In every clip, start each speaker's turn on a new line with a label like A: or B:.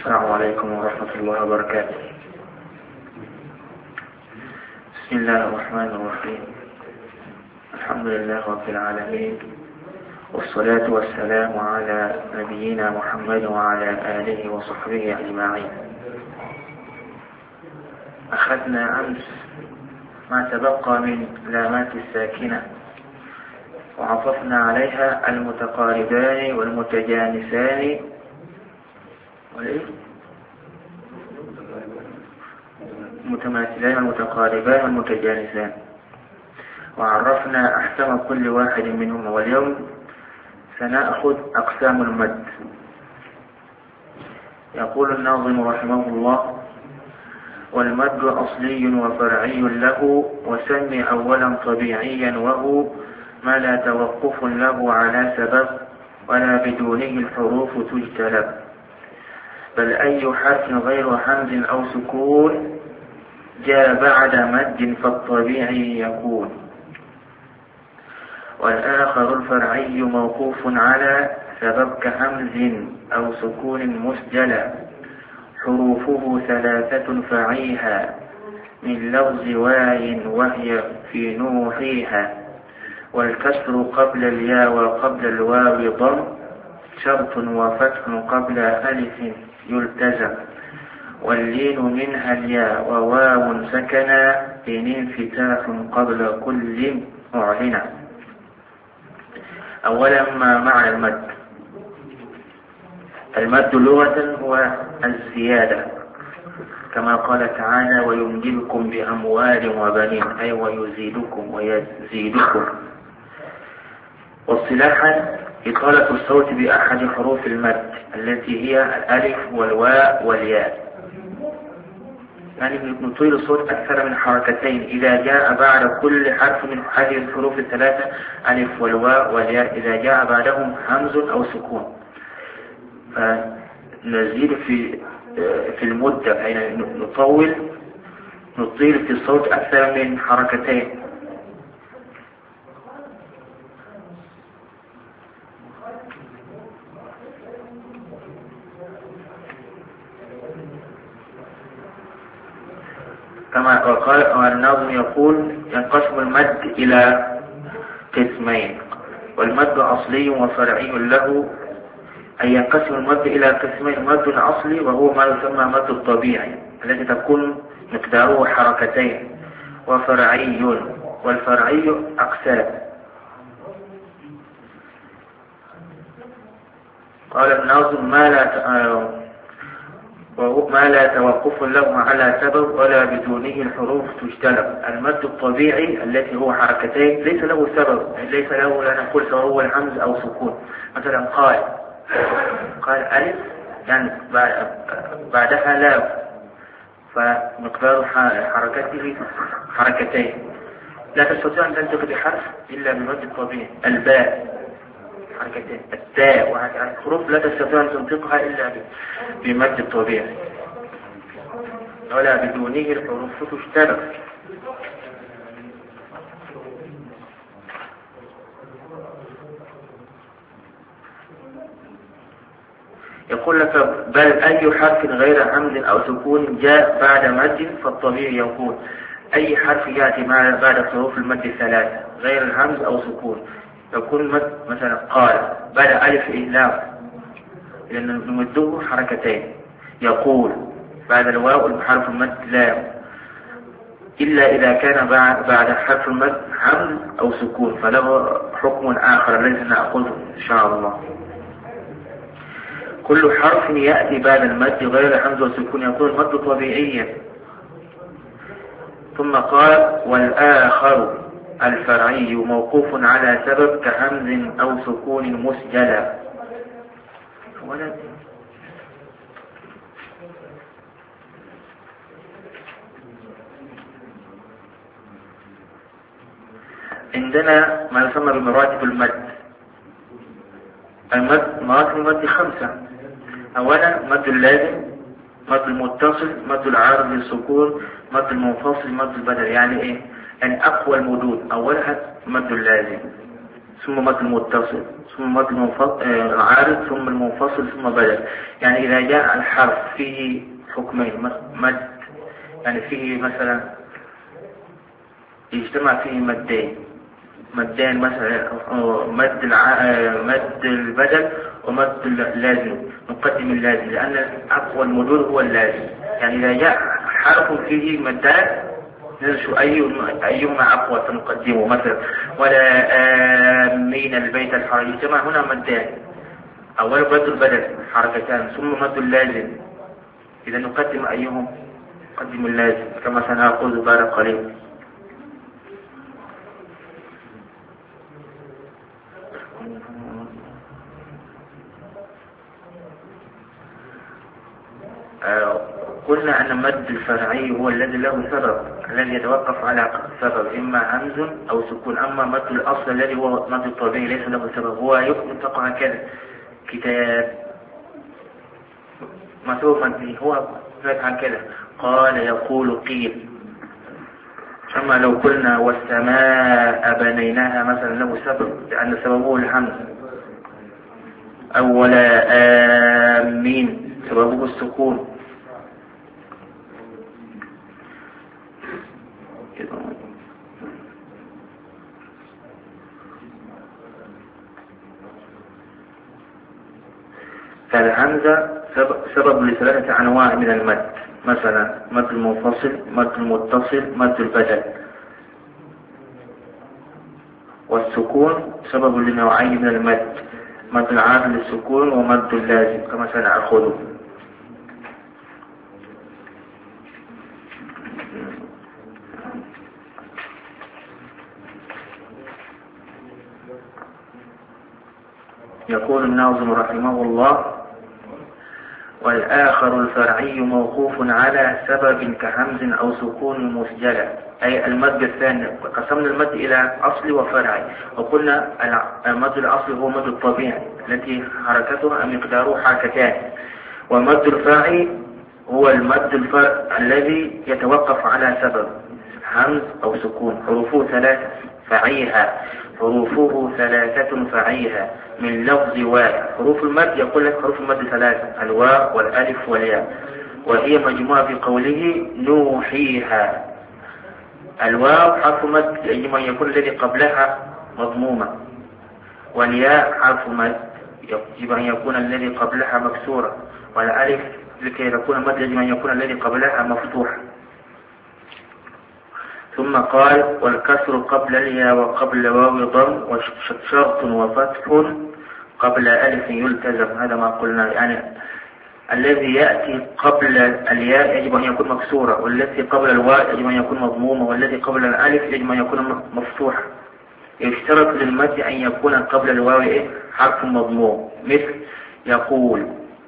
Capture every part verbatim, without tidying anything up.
A: السلام عليكم ورحمة الله وبركاته. بسم الله الرحمن الرحيم. الحمد لله رب العالمين، والصلاة والسلام على نبينا محمد وعلى آله وصحبه أجمعين. أخذنا أمس ما تبقى من لامات الساكنة وعطفنا عليها المتقاربان والمتجانسان المتماثلان والمتقاربان والمتجانسان، وعرفنا أحكام كل واحد منهما. واليوم سنأخذ أقسام المد. يقول الناظم رحمه الله: والمد أصلي وفرعي له، وسم أولا طبيعيا وهو ما لا توقف له على سبب ولا بدونه الحروف تجتلب، بل أي حرف غير همز أو سكون جاء بعد مد فالطبيعي يكون. والآخر الفرعي موقوف على سبب كهمز أو سكون مسجلا، حروفه ثلاثة فعيها من لفظ واي وهي في نوحيها، والكسر قبل الياء وقبل الواو ضم، شرط وفتح قبل ألف يلتزم، واللين منها الياء وواو سكنا إن انفتاح قبل كل معلنا. أولا ما معنى المد؟ المد لغة هو الزيادة، كما قال تعالى: ويمددكم بأموال وبنين، أي ويزيدكم ويزيدكم. واصطلاحا إطالة الصوت بأحد حروف المد التي هي الألف والواء والياء، يعني نطيل الصوت أكثر من حركتين إذا جاء بعد كل حرف من هذه الحروف الثلاثة، ألف والواء والياء، إذا جاء بعدهم همز أو سكون، فنزيد في في المدة، يعني نطول نطيل في الصوت أكثر من حركتين. كما قال الناظم يقول: ينقسم المد إلى قسمين، والمد أصلي وفرعي له. أي ينقسم المد إلى قسمين: مد أصلي وهو ما يسمى مد الطبيعي الذي تكون مقداره حركتين، وفرعي، والفرعي أقسام. قال الناظم: ما لا ما لا توقف له على سبب ولا بدونه الحروف تجتلب. المد الطبيعي الذي هو حركتين ليس له سبب، ليس له لا نقول سواء هو الهمز أو سكون. مثلا قال قال ألف، يعني بعدها لام، فمقدار حركته حركتين، لا تستطيع أن تنطق بحرف إلا بمد الطبيعي. الباء حركتين، التاء، وهكذا الحروف لا تستطيع أن تنطقها إلا بمد الطبيعي، ولا بدونه الحروف تشترك. يقول لك: بل أي حرف غير همز أو سكون جاء بعد مد فالطبيعي يكون. أي حرف يأتي بعد حروف المد الثلاثة غير الهمز أو سكون يكون مد. مثلا قال بعد ألف إهلام، لأن نمده حركتين. يقول بعد الواو حرف المد لام، إلا إذا كان بعد حرف المد همز أو سكون فله حكم آخر الذي نأخذه إن شاء الله. كل حرف يأتي بعد المد غير همز وسكون يكون المد طبيعيا. ثم قال: والآخر الفرعي موقوف على سبب كهمز أو سكون مسجلا. عندنا ما يسمى بمراتب المد. المد مراتب المد خمسة. أولا مد اللازم، مد المتصل، مد العارض للسكون، مد المنفصل، مد البدل. يعني إيه؟ أن أقوى المدود أولها مد اللازم، ثم مد المتصل ثم مد العارض ثم المنفصل ثم بدل. يعني إذا جاء الحرف فيه حكمين مد، يعني فيه مثلا يجتمع فيه مدين مدين مثلا مد الع... مد البدل ومد اللازم، نقدم اللازم لأن أقوى المدود هو اللازم. يعني إذا جاء حرف فيه مدان نشوف أي أيهما أقوى فنقدمه. مثلا ولا آمين البيت الحرام، يجتمع هنا مدان، أول مد البدل حركتان ثم مد اللازم، إذا نقدم أيهم؟ نقدم اللازم كما سنقول بعد قليل. آه قلنا أن المد الفرعي هو الذي له سبب، الذي يتوقف على سبب إما همز أو سكون. أما مد الأصل الذي هو مد الطبيعي ليس له سبب، هو يطلق هكذا كتاب مثل مده هو هكذا قال يقول قيل. أما لو قلنا والسماء بنيناها مثلا له سبب لأن سببه الهمز، أو ولا آمين سببه السكون. فالهمزة سبب لثلاثة أنواع من المد، مثلا مد المنفصل مد المتصل مد البدل. والسكون سبب لنوعين من المد، مد العارض للسكون ومد اللازم كما سنأخذه. يقول الناظم رحمه الله: والآخر الفرعي موقوف على سبب كهمز أو سكون مسجلة. أي المد الثاني، قسمنا المد إلى أصلي وفرعي، وقلنا المد الأصلي هو مد الطبيعي التي حركتها مقداره حركتان، ومد الفرعي هو المد الفرع الذي يتوقف على سبب همز أو سكون. حروفه ثلاثة فعيها حروفه ثلاثة فعيها من لفظ واء. حروف المد يقول لك حروف المد ثلاثة، الواء والألف والياء، وهي مجموعة في قوله نوحيها. الواو حرف مد يجب أن يكون الذي قبلها مضمومة، والياء حرف مد يجب أن يكون الذي قبلها مكسورة، والألف لكي يكون المد يجب أن يكون الذي قبلها مفتوح. ثم قال: والكسر قبل الياء وقبل واو ضم وشرط وفتح قبل ألف يلتزم. هذا ما قلنا، يعني الذي يأتي قبل الياء يجب أن يكون مكسورة، والذي قبل الواو يجب أن يكون مضمومة، والذي قبل الألف يجب أن يكون مفتوح. يشترط للمد أن يكون قبل الواو حرف مضموم، مثل يقول،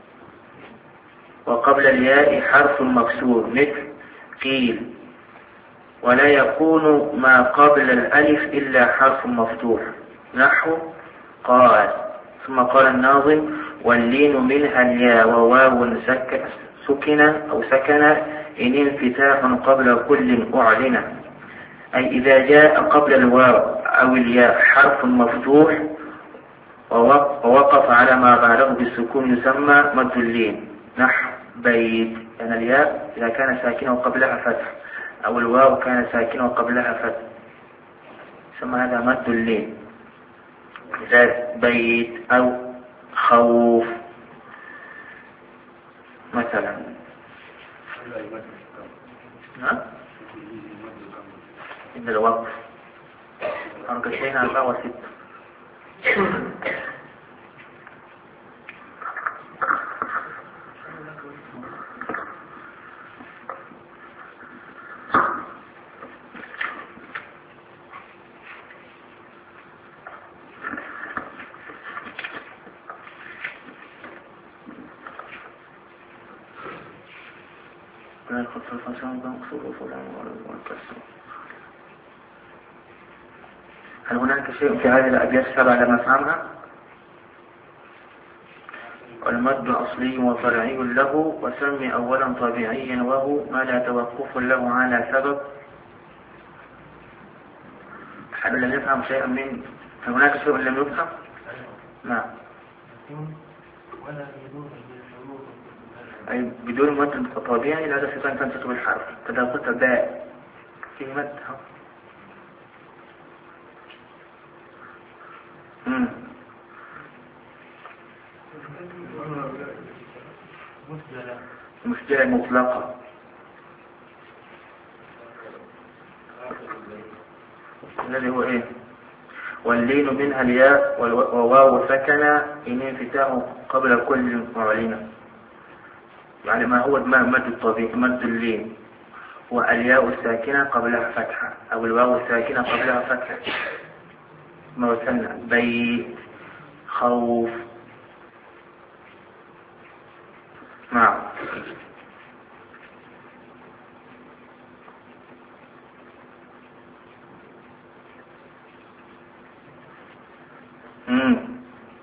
A: وقبل الياء حرف مكسور مثل قيل، ولا يكون ما قبل الألف إلا حرف مفتوح نحو قال. ثم قال الناظم: واللين منها الياء وواو سكن أو سكن إن انفتاح قبل كل أعلن. أي إذا جاء قبل الواو أو الياء حرف مفتوح ووقف على ما بعده بالسكون يسمى مد اللين نحو بيت. يعني الياء إذا كان ساكنة وقبلها فتح، أو الواو كان ساكنة وقبلها فتح، يسمى هذا مد اللين. مثال بيت أو خوف مثلا. ها؟ عند الوقف حركتين أربعة وستة. هل هناك شيء في هذه الأبيات السبعة لم نفهمها؟ والمد أصلي وفرعي له، وسمي أولا طبيعيا وهو ما لا توقف له على سبب. هل لا نفهم شيئا من هناك شيء لم يفهم؟ نعم. أي بدون مد طبيعي لا تستطيع أن تنطق الحرف. فإذا قلت باء في مد. امم مسجلة مطلقة. الذي هو ايه؟ واللين منها الياء وواو سكنة إن انفتاح قبل كل معلنة. يعني ما هو مد الطبيعي؟ مد اللين والياء الساكنة قبلها فتحة أو الواو الساكنة قبلها فتحة. ما وصلنا بيت خوف. نعم. امم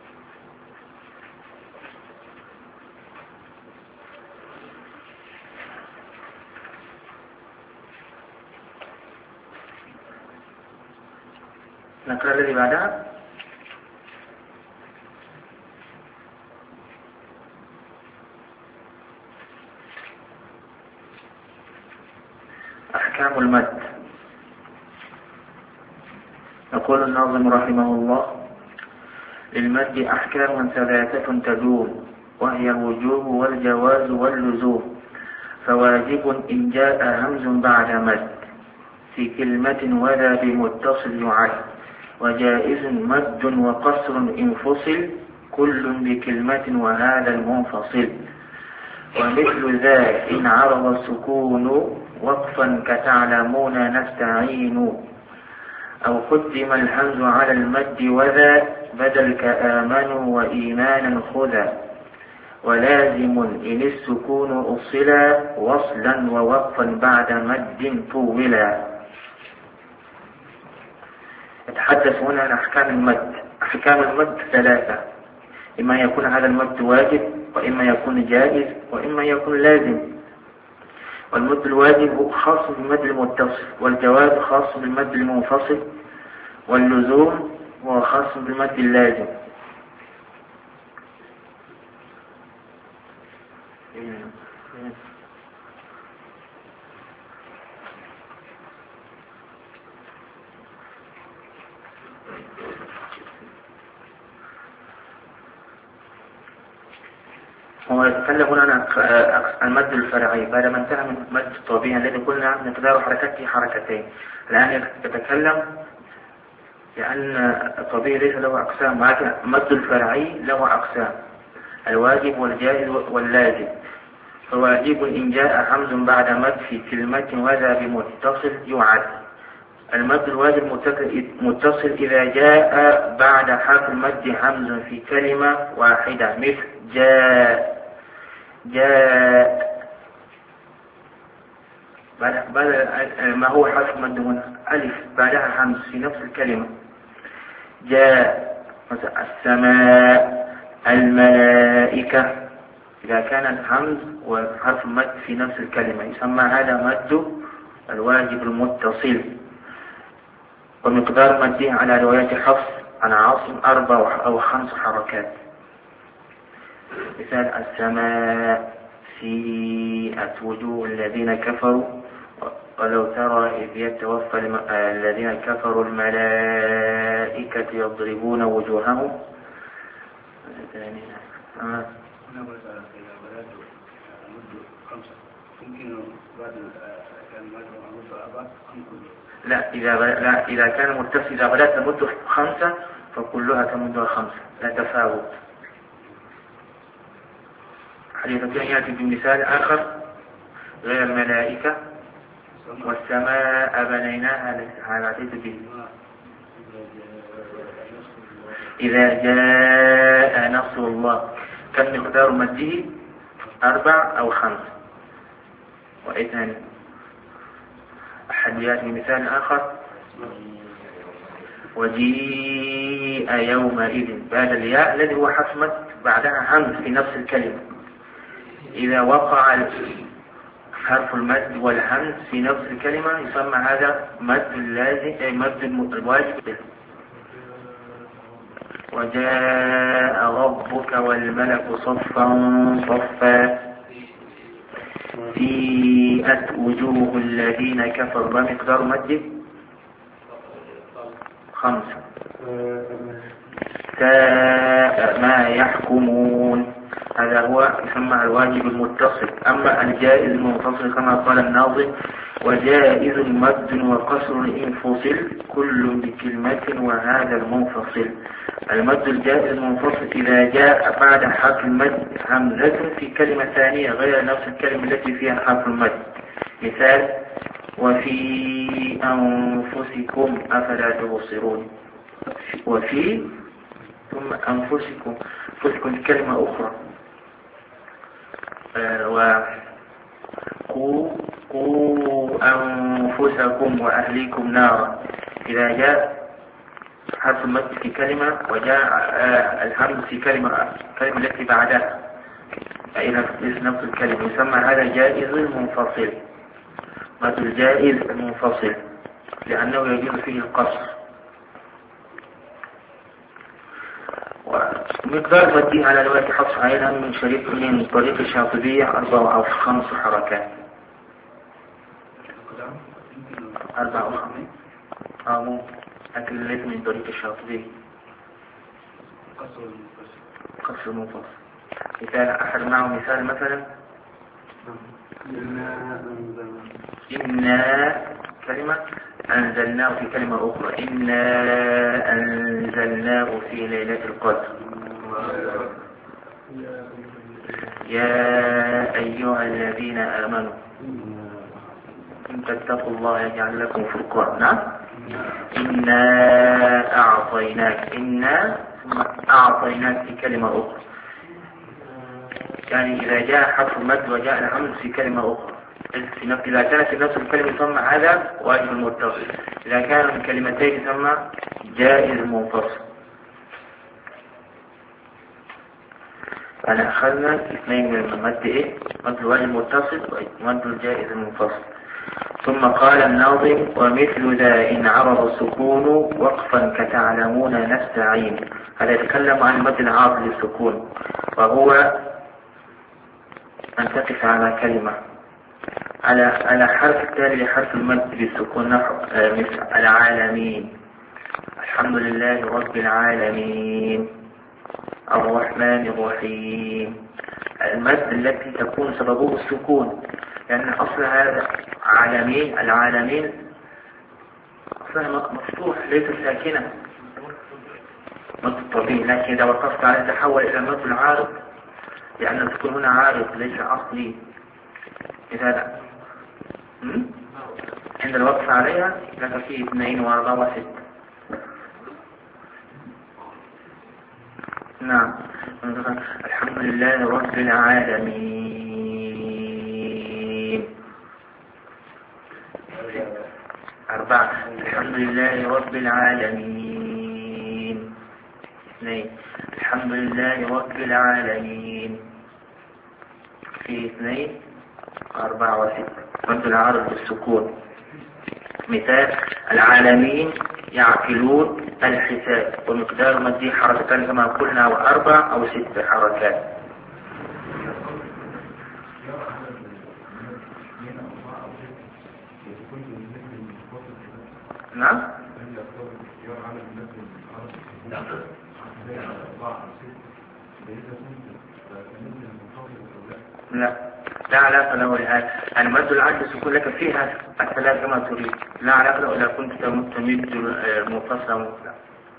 A: نقرأ الذي بعدها. أحكام المد. يقول الناظم رحمه الله: للمد أحكام ثلاثة تدوم، وهي الوجوب والجواز واللزوم. فواجب إن جاء همز بعد مد في كلمة ولا بمتصل يعد، وجائز مد وقصر إن فصل كل بكلمة وهذا المنفصل. ومثل ذا إن عرض السكون وقفا كتعلمون نستعين، أو قدم الهمز على المد وذا بدل كآمنوا وإيمانا خذا. ولازم إن السكون أصلا وصلا ووقفا بعد مد طولا. يتحدث هنا عن أحكام المد. أحكام المد ثلاثة: إما يكون هذا المد واجب، وإما يكون جائز، وإما يكون لازم. والمد الواجب خاص بالمد المتصل، والجواز خاص بالمد المنفصل، واللزوم هو خاص بالمد اللازم. هو يتكلم هنا عن المد الفرعي بعد ما انتهى من المد الطبيعي الذي قلنا مقدار حركته حركتين. الآن يتكلم لأن الطبيعي ليس له أقسام، ولكن المد الفرعي له أقسام: الواجب والجائز واللازم. فواجب إن جاء همز بعد مد في كلمة وذا بمتصل يعد. المد الواجب متصل إذا جاء بعد حرف المد همز في كلمة واحدة، مثل جاء جاء. بعد ما هو حرف مد هنا ألف بعدها همز في نفس الكلمة. جاء مثلا السماء، الملائكة. إذا كان الهمز وحرف المد في نفس الكلمة يسمى هذا مد الواجب المتصل. ومقدار مده على رواية حفص عن عاصم أربع أو خمس حركات. مثال السماء سيئت وجوه الذين كفروا، ولو ترى إذ يتوفى الذين كفروا الملائكة يضربون وجوههم. آه. لا إذا لا إذا كان متصل إذا بدأت تمد خمسة فكلها تمدها خمسة، لا تفاوت. حديث يأتي بمثال آخر غير الملائكة: والسماء بنيناها. هذا حديث به إذا جاء نصر الله. كم مقدار مده؟ أربع أو خمس. وإذن أحد يأتي بمثال آخر: وجيء يومئذ بعد الياء الذي هو حرف مد بعدها همز في نفس الكلمة. إذا وقع حرف المد والهمز في نفس الكلمة يسمى هذا مد اللازم، أي مد الواجب. وجاء ربك والملك صفا صفا سيئت وجوه الذين كفروا. ما مقدار مد؟ خمسة. ساء ما يحكمون. هذا هو يسمى الواجب المتصل. أما الجائز المنفصل كما قال الناظم: وجائز مد وقصر إن فصل كل بكلمة وهذا المنفصل. المد الجائز المنفصل إذا جاء بعد حرف المد همزة في كلمة ثانية غير نفس الكلمة التي فيها حرف المد. مثال: وفي أنفسكم أفلا تبصرون. وفي ثم أنفسكم، أنفسكم كلمة أخرى. آه وقوا قوا أنفسكم وأهليكم نارا. إذا جاء حرف المد في كلمة وجاء آه الهمز في كلمة الكلمة التي بعدها أي نفس الكلمة، يسمى هذا جائز منفصل. مد الجائز المنفصل لأنه يجوز فيه القصر. ومقدار مدي على رواية حفص عينها من شريك من طريق الشاطبية أربع أو خمس حركات. أربع أو خمس آمو لكن ليس من طريق الشاطبية. قصر منفصل. مثال أحد معه مثال مثلا: إنا كلمة أنزلناه في كلمة أخرى: إنا أنزلناه في ليلة القدر. يا أيها الذين آمنوا إن تتقوا الله يجعل لكم فرقانا. نعم. إنا أعطيناك. إنا أعطيناك في كلمة أخرى. يعني إذا جاء حرف المد وجاء الهمز في كلمة أخرى، إذا كانت نفس الكلمة يسمى هذا واجب المتصل. إذا كان من كلمتين يسمى جائز منفصل. أنا أخذنا اثنين من المد: إيه؟ مد الواجب المتصل ومد الجائز المنفصل. ثم قال الناظم: ومثل ذا إن عرض السكون وقفا كتعلمون نستعين. هذا يتكلم عن المد العارض للسكون، وهو أن تقف على كلمة على على حرف التالي لحرف المد بالسكون، نحو مثل العالمين، الحمد لله رب العالمين، الرحمن الرحيم. المد التي تكون سببه السكون، لأن أصل هذا عالمين، العالمين أصلها مفتوح ليس ساكنة، مد طبيعي، لكن إذا وقفت عليه تحول إلى مد العارض، لأن السكون هنا عارض ليس أصلي. لذلك عند الوقف عليها لك فيه اثنين واربعة وستة. نعم. الحمد لله رب العالمين. أربعة. الحمد لله رب العالمين. اثنين. الحمد لله رب العالمين. في اثنين أربعة وستة. مد العارض بالسكون. مثال: العالمين يعقلون الحساب. ومقدار مدي حركتان كما قلنا، وأربع أو ست حركات. نعم. لا لا علاقة له لهذا. أنا مد العدل السكون لك فيها الثلاث كما تريد، لا علاقة له إذا كنت تمد منفصلا مطلقا.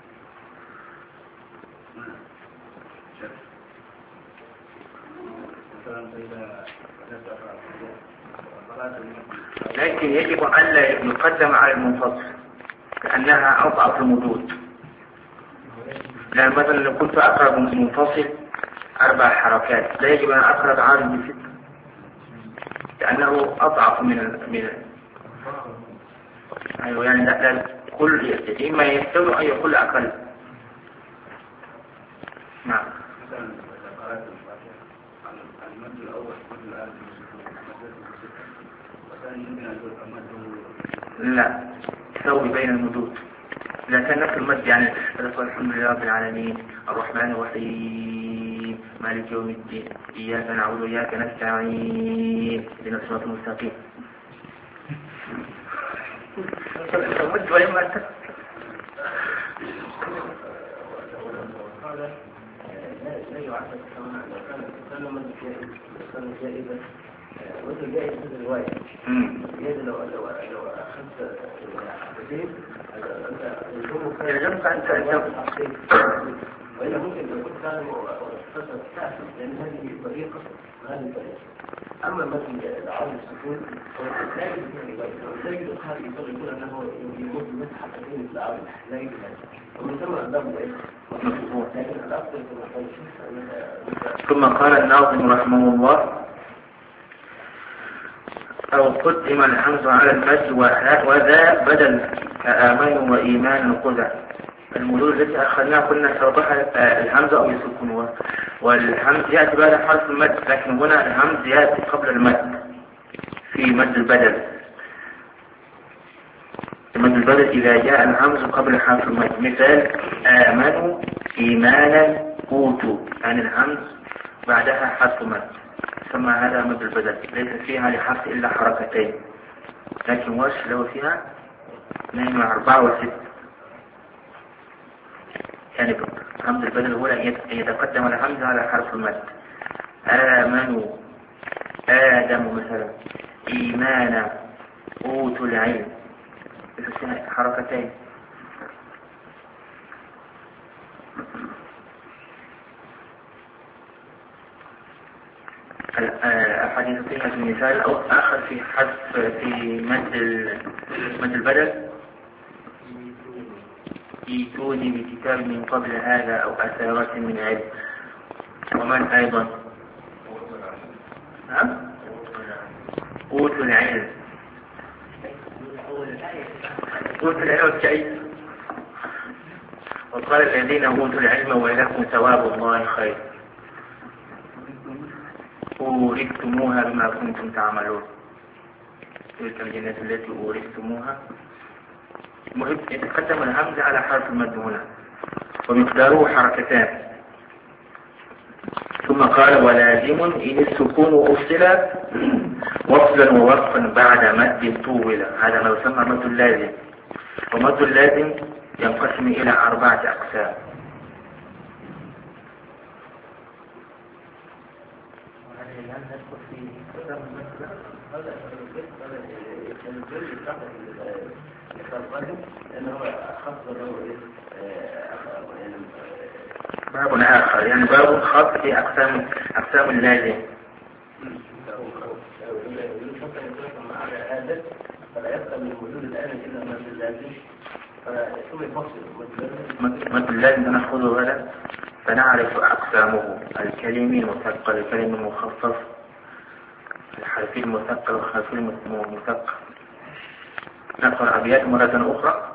A: لكن يجب أن لا يقدم على المنفصل لأنها أضعف المدود. لأن مثلا لو كنت أقرب منفصل أربع حركات لا يجب أن أقرب عارض بست، لأنه أضعف من من أيوة. يعني لا لا كل إما يستوي أو يقول أقل. نعم. لا، تسوي بين المدود. إذا كان نفس المد يعني الحمد لله رب العالمين الرحمن الرحيم مالك يوم الدين إياك نعبد وإياك نستعين اهدنا الصراط المستقيم. المد ولما أنت
B: لا يعتقد كما لو كان كان مد جائز كان جائزا مثل جائز مثل الرواية جائز لو لو لو أخذت حدثين
A: يلزمك أنت أن
B: وإلا ممكن لو كنت تعلم وتفسر تعلم لأن هذه طريقة وهذه طريقة. أما مثل العرض السكون لا يجب لا يجب الخارج يقول أنه يموت مثل حدثين مثل العرض لا يجب هذا ومن ثم أدام لكن الأفضل
A: ثم قال الناظم رحمه الله أو قدم الحمز على المد وذا بدل كآمن وإيمان قذع. المدود التي أخذناها كنا سوضحها الهمزة أو يسكنها والهمز يأتي بعد حرف المد لكن هنا الهمز يأتي قبل المد في مد البدل. مد البدل إذا جاء الهمز قبل حرف المد مثال آمنوا إيمانا أوتوا يعني الهمز بعدها حرف مد ثم هذا مد البدل ليس فيها لحرف إلا حركتين لكن وش له فيها اثنين وأربعة وست يعني همز البدل هو أن يتقدم الهمز على حرف المد. آمنوا آدم مثلا إيمانا أوتوا العلم حركتين. الحديث فيها في المثال أو آخر في حذف في مد مد البدل ايتوني بكتاب من قبل هذا أو أثارة من علم. ومن أيضا نعم أوتوا العلم أوتوا العلم والكعيد. وقال الذين أوتوا العلم ويلكم ثواب الله خير أورثتموها بما كنتم تعملون تلك الجنة التي أورثتموها. مهم يتقدم الهمز على حرف المد هنا ومقداره حركتان. ثم قال ولازم إن السكون أفصل وصلا ووقفا بعد مد طول. هذا ما يسمى مد اللازم. ومد اللازم ينقسم إلى أربعة أقسام. باب آخر يعني باب خاص في أقسام أقسام اللازم.
B: فلا يبقى من وجود الآن إلا مد اللازم فيكون يفصل
A: مد اللازم نأخذه هذا فنعرف أقسامه الكلمي المثقل الكلمي المخفف الحرفي المثقل والحرفي المثقل. نقرأ أبيات مرة أخرى.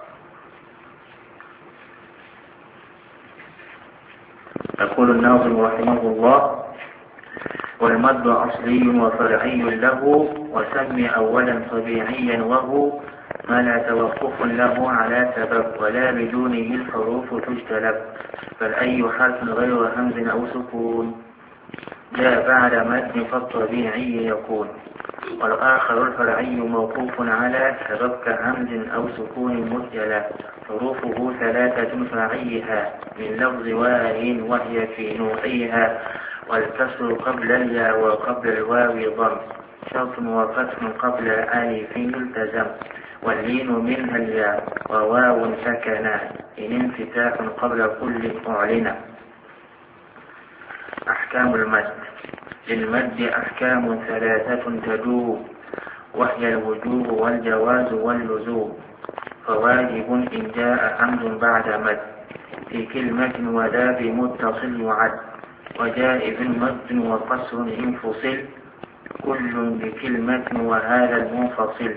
A: يقول الناظم رحمه الله والمد أصلي وفرعي له وسمي أولا طبيعيا وهو ما لا توقف له على سبب ولا بدونه الحروف تجتلب بل أي حرف غير همز أو سكون جاء بعد مد فالطبيعي يكون. والآخر الفرعي موقوف على سبب كهمز أو سكون مسجلة حروفه ثلاثة فرعيها من لفظ واهٍ وهي في نوعيها والكسر قبل الياء وقبل الواو ضم شرط وفتح قبل ألف التزم واللين منها الياء وواو سكنا إن انفتاح قبل كل أعلن. أحكام المد. للمد أحكام ثلاثة تدوم وهي الوجوب والجواز واللزوم. فواجب إن جاء حمد بعد مد في كلمة وذا بمتصل يعد وجائز مد وقصر انفصل كل بكلمة وهذا المنفصل.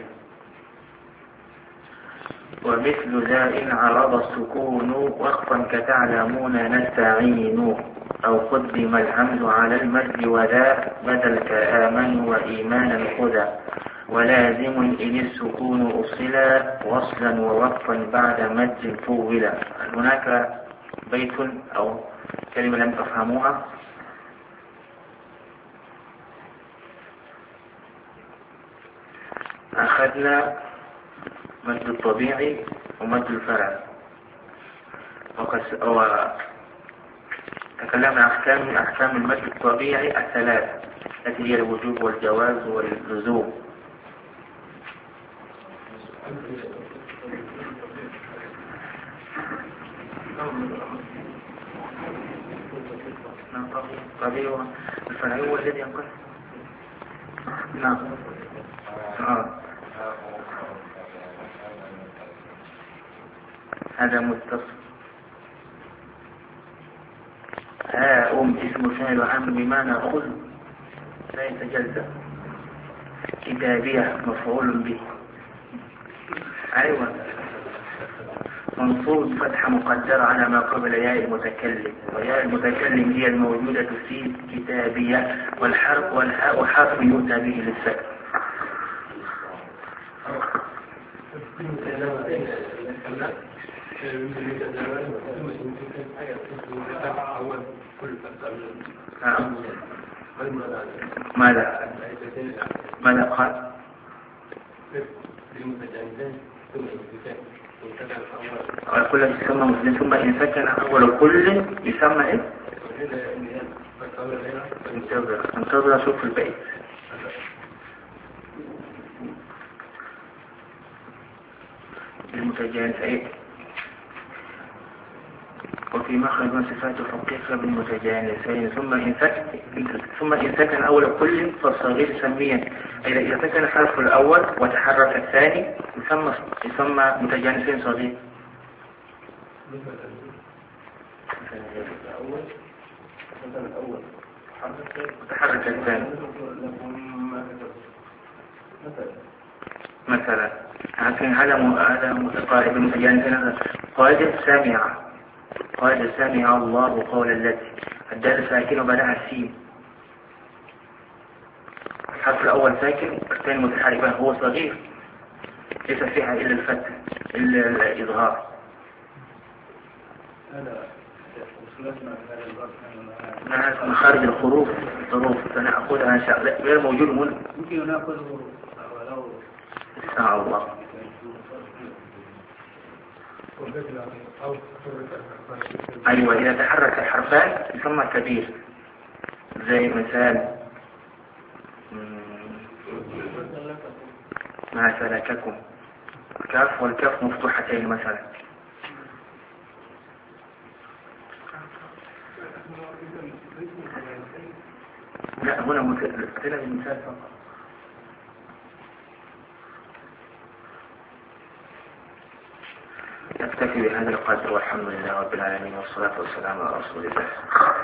A: ومثل ذا إن عرض السكون وقفا كتعلمون نستعين أو قدم الحمد على المد وذا بدل كآمن وإيمانا خذا ولازم إن السكون أصلا وصلا ووقفا بعد مد طولا. هناك بيت أو كلمة لم تفهموها. أخذنا مد الطبيعي ومد الفرع، وتكلمنا أحكام أحكام المد الطبيعي الثلاث التي هي الوجوب والجواز واللزوم. طبيعي الفرع هو الذي ينقل. نعم. آه. هذا متصل. ها أم اسم فاعل عام بمعنى خذ لا يتجزأ. كتابية مفعول به. أيوة. منصوب فتحة مقدرة على ما قبل ياء المتكلم، وياء المتكلم هي الموجودة في كتابية، والحرف والحاء وحرف يؤتى به للسكن. ماذا ماذا قال؟ كل يسمى مسلم ثم إن سكن أول كل يسمى إيه؟ انتظر انتظر شوف البيت. المتجانسين وفي مخرج من صفات حقيقة بالمتجانسين ثم إن سكن ثم إن سكن أول كل فالصغير سميا. إذا سكن الحرف الأول وتحرك الثاني يسمى يسمى متجانسين صغير. وتحرك الثاني مثلا. لكن هذا هذا متقارب بالمتجانسين. قائد سامع قائد سامع الله قول التي الدال ساكن وبدأ السين. الحرف الأول ساكن والثاني متحركا هو صغير ليس فيها إلا الفتح إلا الإظهار. من خارج الحروف الظروف سنأخذها إن شاء الله غير موجود هنا.
B: يمكن نأخذه
A: إن شاء الله. أيوة إذا تحرك الحرفان يسمى كبير. زي مثال ما سلككم الكاف والكاف مفتوحتين مثلا. لا هنا مثال مثال فقط. نكتفي بهذا القدر والحمد لله رب العالمين والصلاة والسلام على رسول الله.